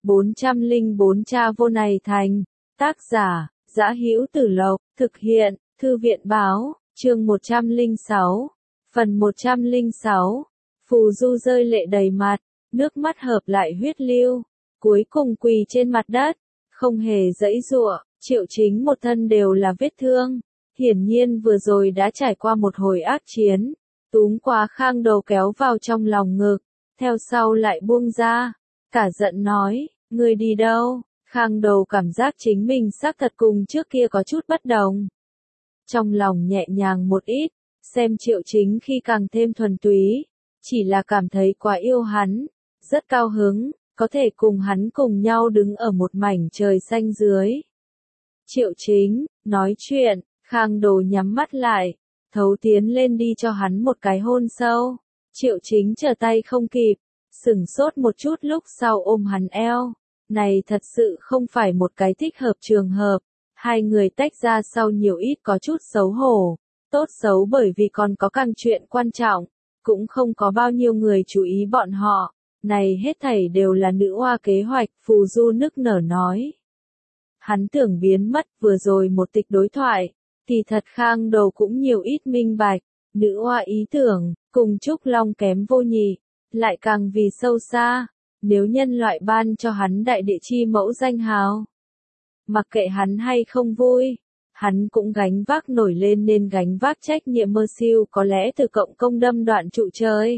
404 Cha vô này thành. Tác giả, Dã Hữu Tử Lộc, thực hiện, Thư viện báo, chương 106. Phần 106. Phù Du rơi lệ đầy mặt, nước mắt hợp lại huyết lưu, cuối cùng quỳ trên mặt đất, không hề giãy giụa, Triệu Chính một thân đều là vết thương, hiển nhiên vừa rồi đã trải qua một hồi ác chiến, túm qua Khang Đầu kéo vào trong lòng ngực, theo sau lại buông ra, cả giận nói, ngươi đi đâu? Khang Đầu cảm giác chính mình xác thật cùng trước kia có chút bất đồng. Trong lòng nhẹ nhàng một ít, xem Triệu Chính khi càng thêm thuần túy, chỉ là cảm thấy quá yêu hắn, rất cao hứng, có thể cùng hắn cùng nhau đứng ở một mảnh trời xanh dưới. Triệu Chính, nói chuyện, Khang Đầu nhắm mắt lại, thấu tiến lên đi cho hắn một cái hôn sâu. Triệu Chính trở tay không kịp, sửng sốt một chút lúc sau ôm hắn eo. Này thật sự không phải một cái thích hợp trường hợp, hai người tách ra sau nhiều ít có chút xấu hổ, tốt xấu bởi vì còn có càng chuyện quan trọng, cũng không có bao nhiêu người chú ý bọn họ, này hết thảy đều là nữ oa kế hoạch, Phù Du nức nở nói. Hắn tưởng biến mất vừa rồi một tịch đối thoại, thì thật Khang Đầu cũng nhiều ít minh bạch, nữ oa ý tưởng, cùng Trúc Long kém vô nhị, lại càng vì sâu xa. Nếu nhân loại ban cho hắn đại địa chi mẫu danh hào, mặc kệ hắn hay không vui, hắn cũng gánh vác nổi lên nên gánh vác trách nhiệm mơ siêu có lẽ từ cộng công đâm đoạn trụ trời.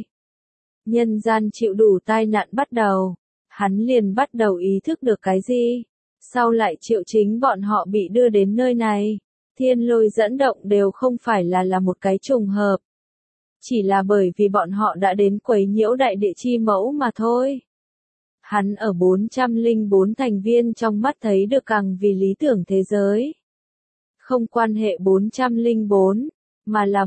Nhân gian chịu đủ tai nạn bắt đầu, hắn liền bắt đầu ý thức được cái gì, sau lại Triệu Chính bọn họ bị đưa đến nơi này, thiên lôi dẫn động đều không phải là một cái trùng hợp. Chỉ là bởi vì bọn họ đã đến quấy nhiễu đại địa chi mẫu mà thôi. Hắn ở 404 thành viên trong mắt thấy được càng vì lý tưởng thế giới. Không quan hệ 404, mà là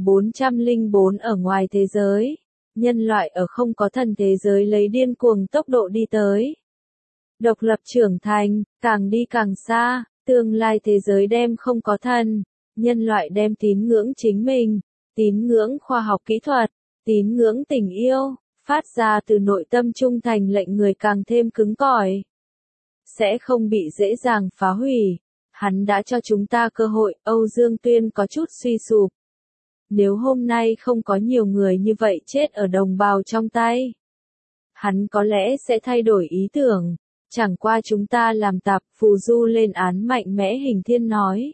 404 ở ngoài thế giới. Nhân loại ở không có thần thế giới lấy điên cuồng tốc độ đi tới. Độc lập trưởng thành, càng đi càng xa, tương lai thế giới đem không có thần. Nhân loại đem tín ngưỡng chính mình, tín ngưỡng khoa học kỹ thuật, tín ngưỡng tình yêu. Phát ra từ nội tâm trung thành lệnh người càng thêm cứng cỏi. Sẽ không bị dễ dàng phá hủy. Hắn đã cho chúng ta cơ hội, Âu Dương Tuyên có chút suy sụp. Nếu hôm nay không có nhiều người như vậy chết ở đồng bào trong tay, hắn có lẽ sẽ thay đổi ý tưởng. Chẳng qua chúng ta làm tạp, Phù Du lên án mạnh mẽ Hình Thiên nói.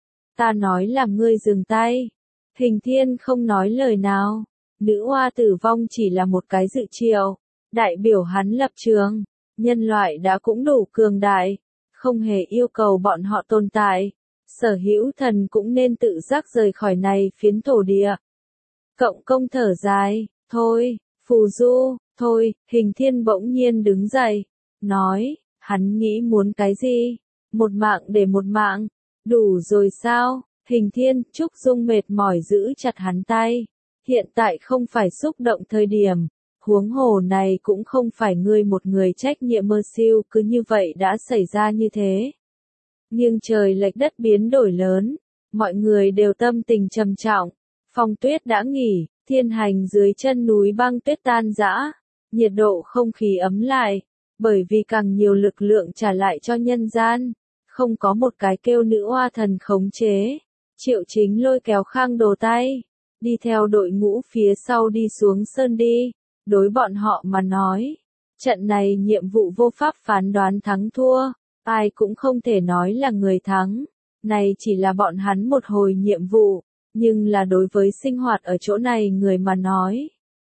Ta nói làm ngươi dừng tay. Hình Thiên không nói lời nào. Nữ oa tử vong chỉ là một cái dự triệu, đại biểu hắn lập trường, nhân loại đã cũng đủ cường đại, không hề yêu cầu bọn họ tồn tại, sở hữu thần cũng nên tự giác rời khỏi này phiến thổ địa. Cộng công thở dài, thôi, Phù Du, thôi, Hình Thiên bỗng nhiên đứng dậy, nói, hắn nghĩ muốn cái gì? Một mạng để một mạng, đủ rồi sao? Hình Thiên, Trúc Dung mệt mỏi giữ chặt hắn tay. Hiện tại không phải xúc động thời điểm, huống hồ này cũng không phải ngươi một người trách nhiệm mơ siêu cứ như vậy đã xảy ra như thế. Nhưng trời lệch đất biến đổi lớn, mọi người đều tâm tình trầm trọng, phong tuyết đã nghỉ, thiên hành dưới chân núi băng tuyết tan rã, nhiệt độ không khí ấm lại, bởi vì càng nhiều lực lượng trả lại cho nhân gian, không có một cái kêu nữ oa thần khống chế. Triệu Chính lôi kéo Khang Đồ tay. Đi theo đội ngũ phía sau đi xuống sơn đi, đối bọn họ mà nói, trận này nhiệm vụ vô pháp phán đoán thắng thua, ai cũng không thể nói là người thắng, này chỉ là bọn hắn một hồi nhiệm vụ, nhưng là đối với sinh hoạt ở chỗ này người mà nói.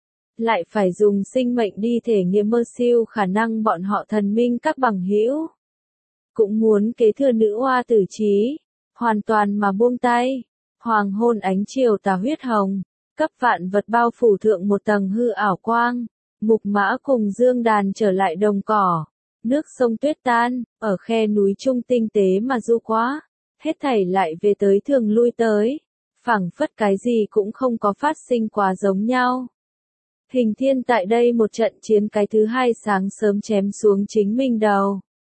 Lại phải dùng sinh mệnh đi thể nghiệm mơ siêu khả năng bọn họ thần minh các bằng hữu. Cũng muốn kế thừa nữ oa tử trí, hoàn toàn mà buông tay. Hoàng hôn ánh chiều tà huyết hồng, cấp vạn vật bao phủ thượng một tầng hư ảo quang, Mục Mã cùng Dương Đàn trở lại đồng cỏ, nước sông tuyết tan, ở khe núi trung tinh tế mà du quá, hết thảy lại về tới thường lui tới, phảng phất cái gì cũng không có phát sinh quá giống nhau. Hình Thiên tại đây một trận chiến cái thứ hai sáng sớm chém xuống chính mình đầu.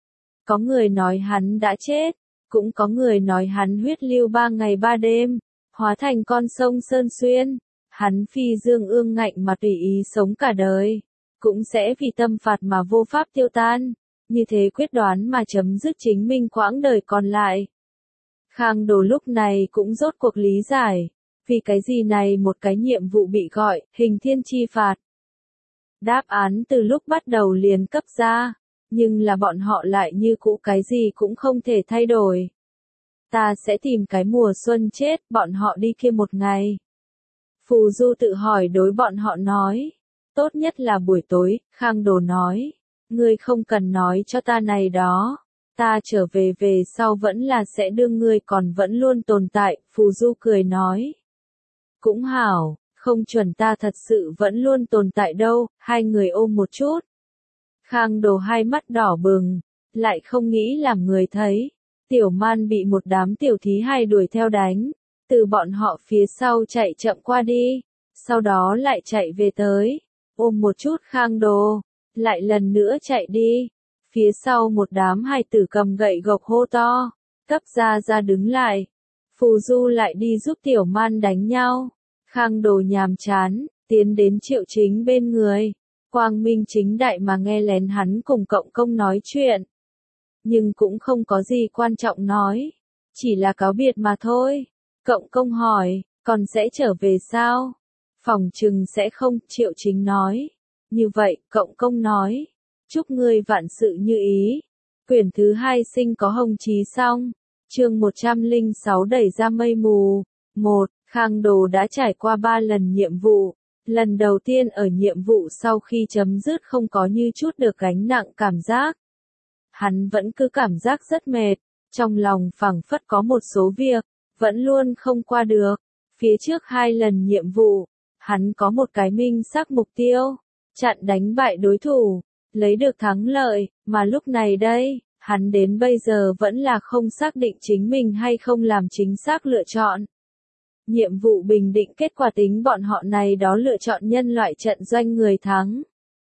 Có người nói hắn đã chết. Cũng có người nói hắn huyết lưu 3 ngày 3 đêm, hóa thành con sông Sơn Xuyên, hắn phi dương ương ngạnh mà tùy ý sống cả đời, cũng sẽ vì tâm phạt mà vô pháp tiêu tan, như thế quyết đoán mà chấm dứt chính mình quãng đời còn lại. Khang Đồ lúc này cũng rốt cuộc lý giải, vì cái gì này một cái nhiệm vụ bị gọi, hình thiên chi phạt. Đáp án từ lúc bắt đầu liền cấp ra, nhưng là bọn họ lại như cũ cái gì cũng không thể thay đổi. Ta sẽ tìm cái mùa xuân chết, bọn họ đi kia một ngày. Phù Du tự hỏi đối bọn họ nói, tốt nhất là buổi tối. Khang Đồ nói, ngươi không cần nói cho ta này đó, ta trở về sau vẫn là sẽ đưa ngươi còn vẫn luôn tồn tại. Phù Du cười nói, cũng hảo, không chuẩn ta thật sự vẫn luôn tồn tại đâu. Hai người ôm một chút. Khang Đồ hai mắt đỏ bừng, lại không nghĩ làm người thấy. Tiểu Man bị một đám tiểu thí hài đuổi theo đánh, từ bọn họ phía sau chạy chậm qua đi, sau đó lại chạy về tới, ôm một chút Khang Đồ, lại lần nữa chạy đi. Phía sau một đám hài tử cầm gậy gộc hô to, cấp ra đứng lại. Phù Du lại đi giúp Tiểu Man đánh nhau. Khang Đồ nhàm chán, tiến đến Triệu Chính bên người, quang minh chính đại mà nghe lén hắn cùng Cộng Công nói chuyện. Nhưng cũng không có gì quan trọng nói, chỉ là cáo biệt mà thôi. Cộng Công hỏi, còn sẽ trở về sao? Phòng chừng sẽ không, Triệu Chính nói. Như vậy, Cộng Công nói, chúc ngươi vạn sự như ý. Quyển thứ 2 sinh có hồng chí xong. Chương 106 đẩy ra mây mù. 1. Khang Đồ đã trải qua 3 lần nhiệm vụ. Lần đầu tiên ở nhiệm vụ sau khi chấm dứt không có như chút được gánh nặng cảm giác. Hắn vẫn cứ cảm giác rất mệt, trong lòng phảng phất có một số việc, vẫn luôn không qua được. Phía trước 2 lần nhiệm vụ, hắn có một cái minh xác mục tiêu, chặn đánh bại đối thủ, lấy được thắng lợi, mà lúc này đây, hắn đến bây giờ vẫn là không xác định chính mình hay không làm chính xác lựa chọn. Nhiệm vụ bình định kết quả tính bọn họ này đó lựa chọn nhân loại trận doanh người thắng.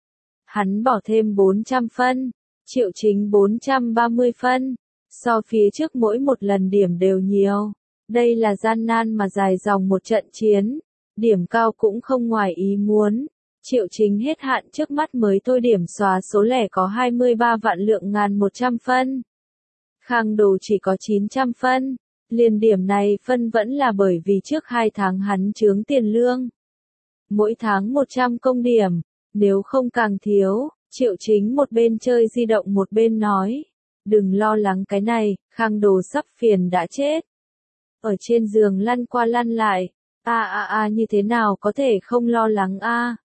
Hắn bỏ thêm 400 phân, Triệu Chính 430 phân, so phía trước mỗi một lần điểm đều nhiều. Đây là gian nan mà dài dòng một trận chiến, điểm cao cũng không ngoài ý muốn. Triệu Chính hết hạn trước mắt mới thôi điểm xóa số lẻ có 23 vạn lượng ngàn 100 phân. Khang Đồ chỉ có 900 phân. Liền điểm này phân vẫn là bởi vì trước 2 tháng hắn chướng tiền lương. Mỗi tháng 100 công điểm, nếu không càng thiếu. Triệu Chính một bên chơi di động một bên nói, đừng lo lắng cái này, Khang Đồ sắp phiền đã chết. Ở trên giường lăn qua lăn lại, như thế nào có thể không lo lắng a?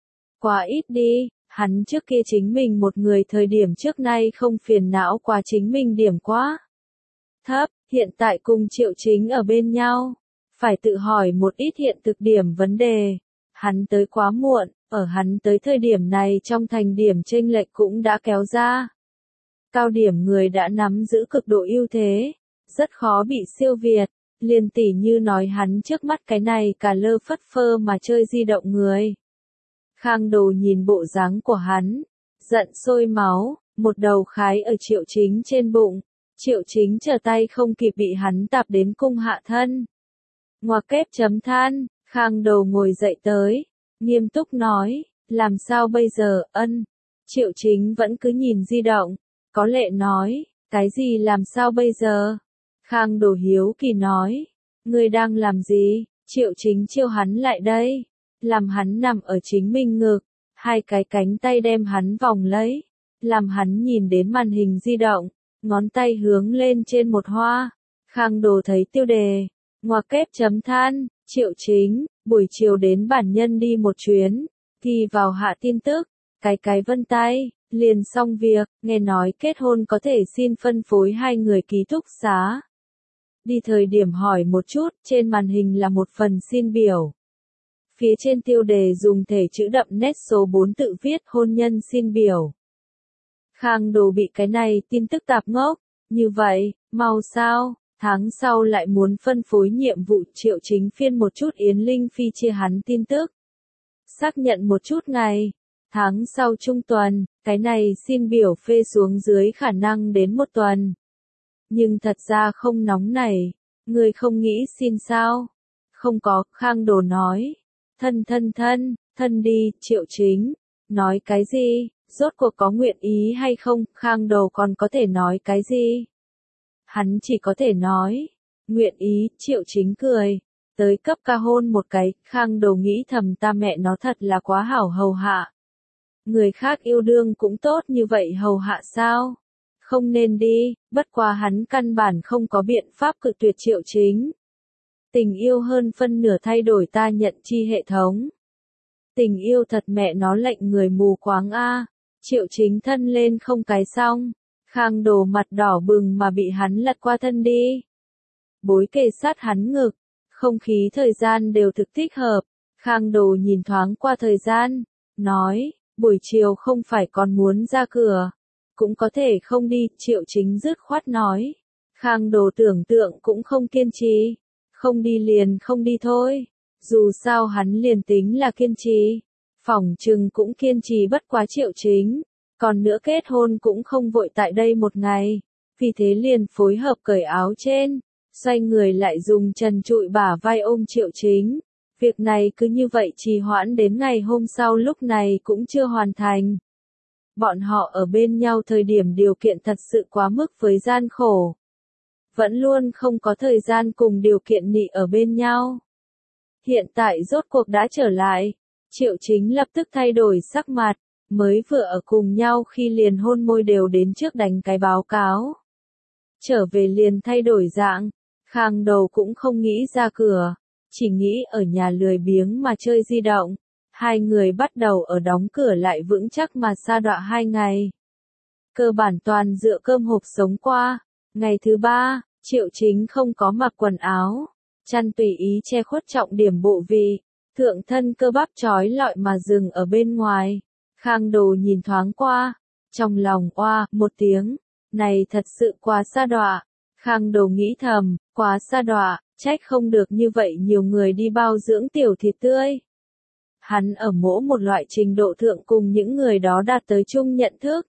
Quá ít đi, hắn trước kia chính mình một người thời điểm trước nay không phiền não quá chính mình điểm quá thấp, hiện tại cùng Triệu Chính ở bên nhau, phải tự hỏi một ít hiện thực điểm vấn đề. Hắn tới quá muộn, ở hắn tới thời điểm này trong thành điểm chênh lệch cũng đã kéo ra. Cao điểm người đã nắm giữ cực độ ưu thế, rất khó bị siêu việt, liền tỉ như nói hắn trước mắt cái này cả lơ phất phơ mà chơi di động người. Khang Đồ nhìn bộ dáng của hắn, giận sôi máu, một đầu khái ở Triệu Chính trên bụng. Triệu Chính trở tay không kịp bị hắn tạp đến cung hạ thân. Ngoặc kép chấm than, Khang Đồ ngồi dậy tới, nghiêm túc nói, làm sao bây giờ, ân. Triệu Chính vẫn cứ nhìn di động, có lệ nói, cái gì làm sao bây giờ? Khang Đồ hiếu kỳ nói, ngươi đang làm gì? Triệu Chính chiêu hắn lại đây, làm hắn nằm ở chính mình ngực, 2 cái cánh tay đem hắn vòng lấy, làm hắn nhìn đến màn hình di động. Ngón tay hướng lên trên một hoa. Khang Đồ thấy tiêu đề, ngoặc kép chấm than, Triệu Chính, buổi chiều đến bản nhân đi một chuyến, thì vào hạ tin tức, cái vân tay, liền xong việc, nghe nói kết hôn có thể xin phân phối 2 người ký túc xá. Đi thời điểm hỏi một chút, trên màn hình là một phần xin biểu. Phía trên tiêu đề dùng thể chữ đậm nét số 4 tự viết hôn nhân xin biểu. Khang Đồ bị cái này tin tức tạp ngốc, như vậy, mau sao, tháng sau lại muốn phân phối nhiệm vụ. Triệu Chính phiên một chút Yến Linh Phi chia hắn tin tức. Xác nhận một chút ngày, tháng sau trung tuần, cái này xin biểu phê xuống dưới khả năng đến 1 tuần. Nhưng thật ra không nóng này, người không nghĩ xin sao? Không có, Khang Đồ nói. Thân đi, Triệu Chính. Nói cái gì? rốt cuộc có nguyện ý hay không, Khang Đồ còn có thể nói cái gì? Hắn chỉ có thể nói, nguyện ý, Triệu Chính cười. Tới cấp ca hôn một cái, Khang Đồ nghĩ thầm ta mẹ nó thật là quá hảo hầu hạ. Người khác yêu đương cũng tốt như vậy hầu hạ sao? Không nên đi, bất quá hắn căn bản không có biện pháp cự tuyệt Triệu Chính. Tình yêu hơn phân nửa thay đổi ta nhận chi hệ thống. Tình yêu thật mẹ nó lệnh người mù quáng a. Triệu Chính thân lên không cái xong. Khang Đồ mặt đỏ bừng mà bị hắn lật qua thân đi. Bối kề sát hắn ngực. Không khí thời gian đều thực thích hợp. Khang Đồ nhìn thoáng qua thời gian. Nói, buổi chiều không phải còn muốn ra cửa. Cũng có thể không đi, Triệu Chính dứt khoát nói. Khang Đồ tưởng tượng cũng không kiên trì. Không đi liền không đi thôi. Dù sao hắn liền tính là kiên trì. Phỏng chừng cũng kiên trì bất quá Triệu Chính. Còn nữa kết hôn cũng không vội tại đây một ngày. Vì thế liền phối hợp cởi áo trên. Xoay người lại dùng trần trụi bả vai ôm Triệu Chính. Việc này cứ như vậy trì hoãn đến ngày hôm sau lúc này cũng chưa hoàn thành. Bọn họ ở bên nhau thời điểm điều kiện thật sự quá mức với gian khổ. Vẫn luôn không có thời gian cùng điều kiện nị ở bên nhau. Hiện tại rốt cuộc đã trở lại. Triệu Chính lập tức thay đổi sắc mặt. Mới vừa ở cùng nhau khi liền hôn môi đều đến trước đánh cái báo cáo. Trở về liền thay đổi dạng. Khang Đầu cũng không nghĩ ra cửa. Chỉ nghĩ ở nhà lười biếng mà chơi di động. Hai người bắt đầu ở đóng cửa lại vững chắc mà sa đọa 2 ngày. Cơ bản toàn dựa cơm hộp sống qua. Ngày thứ 3, Triệu Chính không có mặc quần áo. Chăn tùy ý che khuất trọng điểm bộ vị. Thượng thân cơ bắp trói lọi mà dừng ở bên ngoài. Khang Đồ nhìn thoáng qua. Trong lòng oa một tiếng. Này thật sự quá sa đọa. Khang Đồ nghĩ thầm, quá sa đọa, trách không được như vậy nhiều người đi bao dưỡng tiểu thịt tươi. Hắn ở mỗi một loại trình độ thượng cùng những người đó đạt tới chung nhận thức.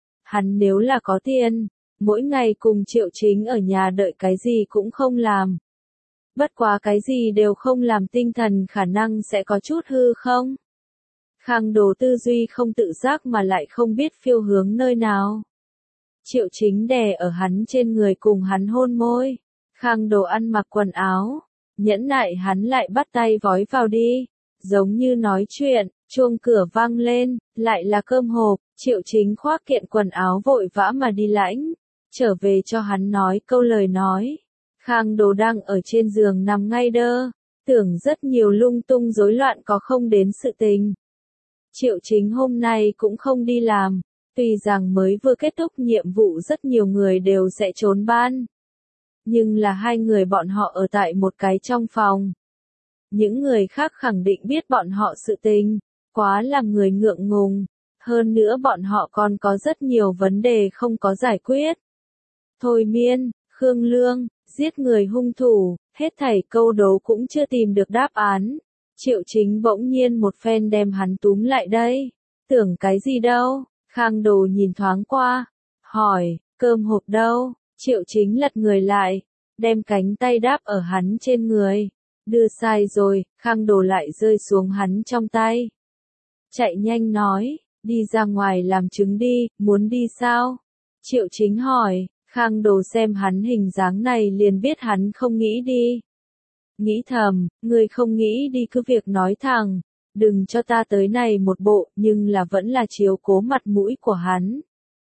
Hắn nếu là có tiền, mỗi ngày cùng Triệu Chính ở nhà đợi cái gì cũng không làm. Bất quá cái gì đều không làm tinh thần khả năng sẽ có chút hư không? Khang Đồ tư duy không tự giác mà lại không biết phiêu hướng nơi nào. Triệu Chính đè ở hắn trên người cùng hắn hôn môi. Khang Đồ ăn mặc quần áo. Nhẫn nại hắn lại bắt tay vói vào đi. Giống như nói chuyện, chuông cửa vang lên, lại là cơm hộp. Triệu Chính khoác kiện quần áo vội vã mà đi lãnh. Trở về cho hắn nói câu lời nói. Khang Đồ đang ở trên giường nằm ngay đơ. Tưởng rất nhiều lung tung rối loạn có không đến sự tình. Triệu Chính hôm nay cũng không đi làm. Tuy rằng mới vừa kết thúc nhiệm vụ rất nhiều người đều sẽ trốn ban. Nhưng là hai người bọn họ ở tại một cái trong phòng. Những người khác khẳng định biết bọn họ sự tình. Quá làm người ngượng ngùng. Hơn nữa bọn họ còn có rất nhiều vấn đề không có giải quyết. Thôi miên, Khương Lương, giết người hung thủ, hết thảy câu đố cũng chưa tìm được đáp án. Triệu Chính bỗng nhiên một phen đem hắn túm lại đây. Tưởng cái gì đâu? Khang Đồ nhìn thoáng qua. Hỏi, cơm hộp đâu? Triệu Chính lật người lại. Đem cánh tay đáp ở hắn trên người. Đưa sai rồi, Khang Đồ lại rơi xuống hắn trong tay. Chạy nhanh nói, đi ra ngoài làm chứng đi, muốn đi sao? Triệu Chính hỏi, Khang Đồ xem hắn hình dáng này liền biết hắn không nghĩ đi. Nghĩ thầm, người không nghĩ đi cứ việc nói thẳng, đừng cho ta tới này một bộ, nhưng là vẫn là chiếu cố mặt mũi của hắn.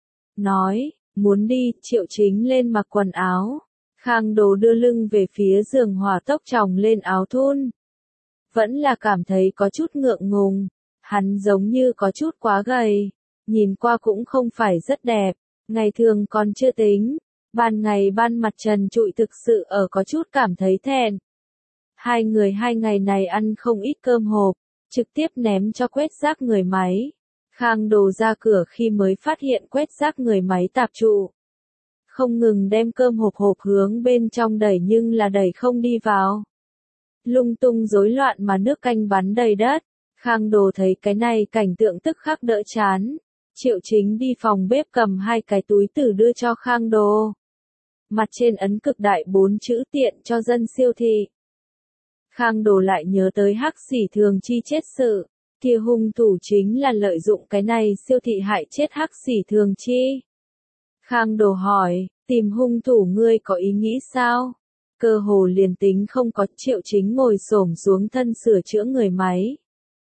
Nói, muốn đi, Triệu Chính lên mặc quần áo. Khang Đồ đưa lưng về phía giường hỏa tốc tròng lên áo thun. Vẫn là cảm thấy có chút ngượng ngùng. Hắn giống như có chút quá gầy. Nhìn qua cũng không phải rất đẹp. Ngày thường còn chưa tính. Ban ngày ban mặt trần trụi thực sự ở có chút cảm thấy thẹn. Hai người 2 ngày này ăn không ít cơm hộp. Trực tiếp ném cho quét rác người máy. Khang Đồ ra cửa khi mới phát hiện quét rác người máy tạp trụ. Không ngừng đem cơm hộp hướng bên trong đẩy nhưng là đẩy không đi vào. Lung tung rối loạn mà nước canh bắn đầy đất. Khang Đồ thấy cái này cảnh tượng tức khắc đỡ chán. Triệu Chính đi phòng bếp cầm 2 cái túi tử đưa cho Khang Đồ. Mặt trên ấn cực đại 4 chữ tiện cho dân siêu thị. Khang Đồ lại nhớ tới Hắc Xỉ Thường Chi chết sự. Kia hung thủ chính là lợi dụng cái này siêu thị hại chết Hắc Xỉ Thường Chi. Khang Đồ hỏi, tìm hung thủ ngươi có ý nghĩ sao? Cơ hồ liền tính không có, Triệu Chính ngồi xổm xuống thân sửa chữa người máy.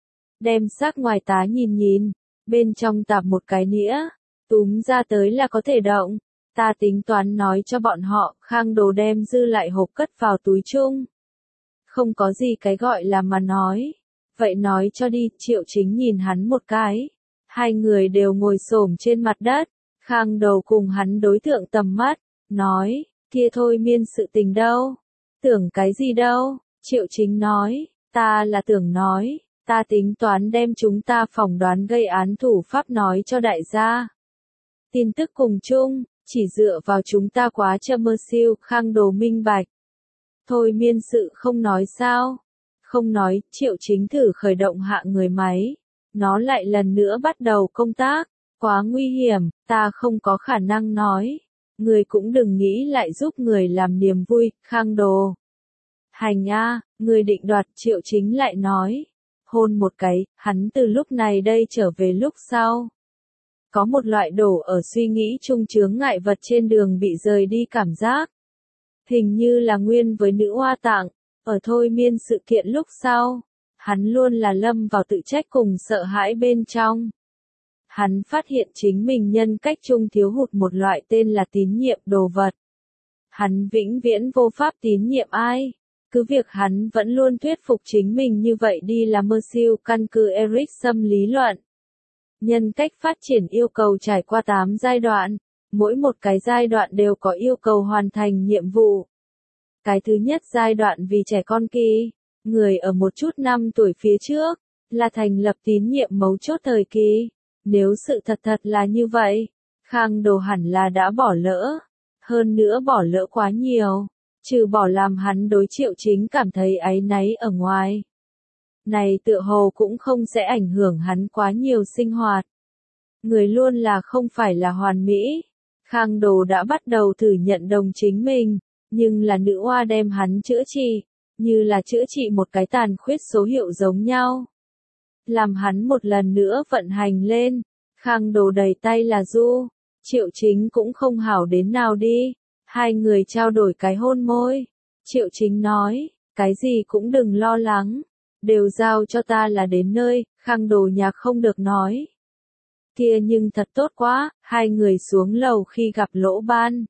Đem xác ngoài tá nhìn nhìn, bên trong tạp một cái nĩa, túm ra tới là có thể động. Ta tính toán nói cho bọn họ, Khang Đồ đem dư lại hộp cất vào túi chung. Không có gì cái gọi là mà nói. Vậy nói cho đi, Triệu Chính nhìn hắn một cái. Hai người đều ngồi xổm trên mặt đất. Khang Đồ cùng hắn đối tượng tầm mắt, nói, kia thôi miên sự tình đâu? Tưởng cái gì đâu? Triệu Chính nói, ta là tưởng nói, ta tính toán đem chúng ta phỏng đoán gây án thủ pháp nói cho đại gia. Tin tức cùng chung, chỉ dựa vào chúng ta quá chơ mơ siêu, Khang Đồ minh bạch. Thôi miên sự không nói sao? Không nói, Triệu Chính thử khởi động hạ người máy. Nó lại lần nữa bắt đầu công tác. Quá nguy hiểm, ta không có khả năng nói. Người cũng đừng nghĩ lại giúp người làm niềm vui, Khang Đồ. Hành a, người định đoạt, Triệu Chính lại nói. Hôn một cái, hắn từ lúc này đây trở về lúc sau. Có một loại đổ ở suy nghĩ chung chướng ngại vật trên đường bị rời đi cảm giác. Hình như là nguyên với nữ hoa tạng, ở thôi miên sự kiện lúc sau. Hắn luôn là lâm vào tự trách cùng sợ hãi bên trong. Hắn phát hiện chính mình nhân cách chung thiếu hụt một loại tên là tín nhiệm đồ vật. Hắn vĩnh viễn vô pháp tín nhiệm ai. Cứ việc hắn vẫn luôn thuyết phục chính mình như vậy đi là mơ siêu căn cứ Erikson lý luận. Nhân cách phát triển yêu cầu trải qua 8 giai đoạn, mỗi một cái giai đoạn đều có yêu cầu hoàn thành nhiệm vụ. Cái thứ nhất giai đoạn vì trẻ con kỳ, người ở một chút năm tuổi phía trước, là thành lập tín nhiệm mấu chốt thời kỳ. Nếu sự thật là như vậy, Khang Đồ hẳn là đã bỏ lỡ. Hơn nữa bỏ lỡ quá nhiều, trừ bỏ làm hắn đối Triệu Chính cảm thấy áy náy ở ngoài. Này tựa hồ cũng không sẽ ảnh hưởng hắn quá nhiều sinh hoạt. Người luôn là không phải là hoàn mỹ. Khang Đồ đã bắt đầu thử nhận đồng chính mình, nhưng là nữ oa đem hắn chữa trị, như là chữa trị một cái tàn khuyết số hiệu giống nhau. Làm hắn một lần nữa vận hành lên, Khang Đồ đầy tay là du, Triệu Chính cũng không hảo đến nào đi, hai người trao đổi cái hôn môi. Triệu Chính nói, cái gì cũng đừng lo lắng, đều giao cho ta là đến nơi, Khang Đồ nhạc không được nói. Kia nhưng thật tốt quá, hai người xuống lầu khi gặp Lỗ Ban.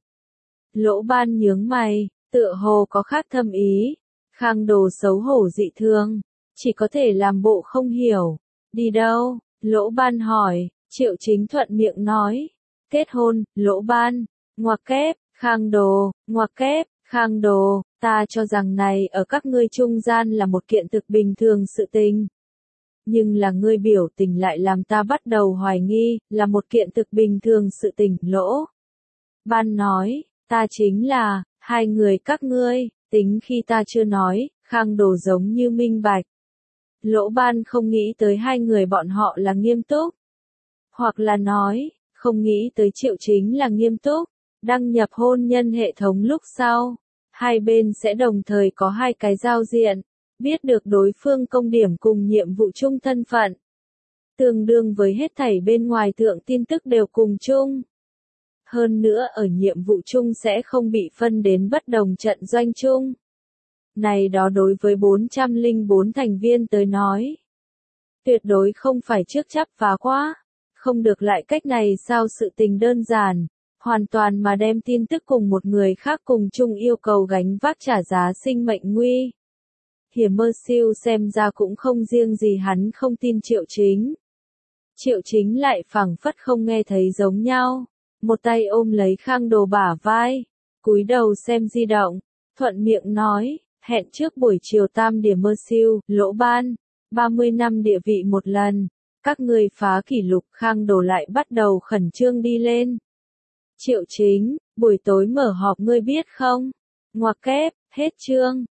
Lỗ Ban nhướng mày, tựa hồ có khác thâm ý, Khang Đồ xấu hổ dị thương, chỉ có thể làm bộ không hiểu. Đi đâu? Lỗ Ban hỏi, Triệu Chính thuận miệng nói. Kết hôn, Lỗ Ban, ngoặc kép, Khang Đồ, ngoặc kép, Khang Đồ, ta cho rằng này ở các ngươi trung gian là một kiện thực bình thường sự tình. Nhưng là ngươi biểu tình lại làm ta bắt đầu hoài nghi, là một kiện thực bình thường sự tình, Lỗ Ban nói, ta chính là, hai người các ngươi, tính khi ta chưa nói, Khang Đồ giống như minh bạch. Lỗ Ban không nghĩ tới hai người bọn họ là nghiêm túc. Hoặc là nói, không nghĩ tới Triệu Chính là nghiêm túc. Đăng nhập hôn nhân hệ thống lúc sau, hai bên sẽ đồng thời có hai cái giao diện, biết được đối phương công điểm cùng nhiệm vụ chung thân phận. Tương đương với hết thảy bên ngoài thượng tin tức đều cùng chung. Hơn nữa ở nhiệm vụ chung sẽ không bị phân đến bất đồng trận doanh chung. Này đó đối với 404 thành viên tới nói. Tuyệt đối không phải trước chấp phá quá. Không được lại cách này sao sự tình đơn giản. Hoàn toàn mà đem tin tức cùng một người khác cùng chung yêu cầu gánh vác trả giá sinh mệnh nguy. Hiểm mơ siêu xem ra cũng không riêng gì hắn không tin Triệu Chính. Triệu Chính lại phảng phất không nghe thấy giống nhau. Một tay ôm lấy Khang Đồ bả vai. Cúi đầu xem di động. Thuận miệng nói. Hẹn trước buổi chiều 8 điểm mơ siêu, Lỗ Ban. 30 năm địa vị một lần. Các người phá kỷ lục. Khang Đồ lại bắt đầu khẩn trương đi lên. Triệu Chính, buổi tối mở họp ngươi biết không? Ngoặc kép, hết chương.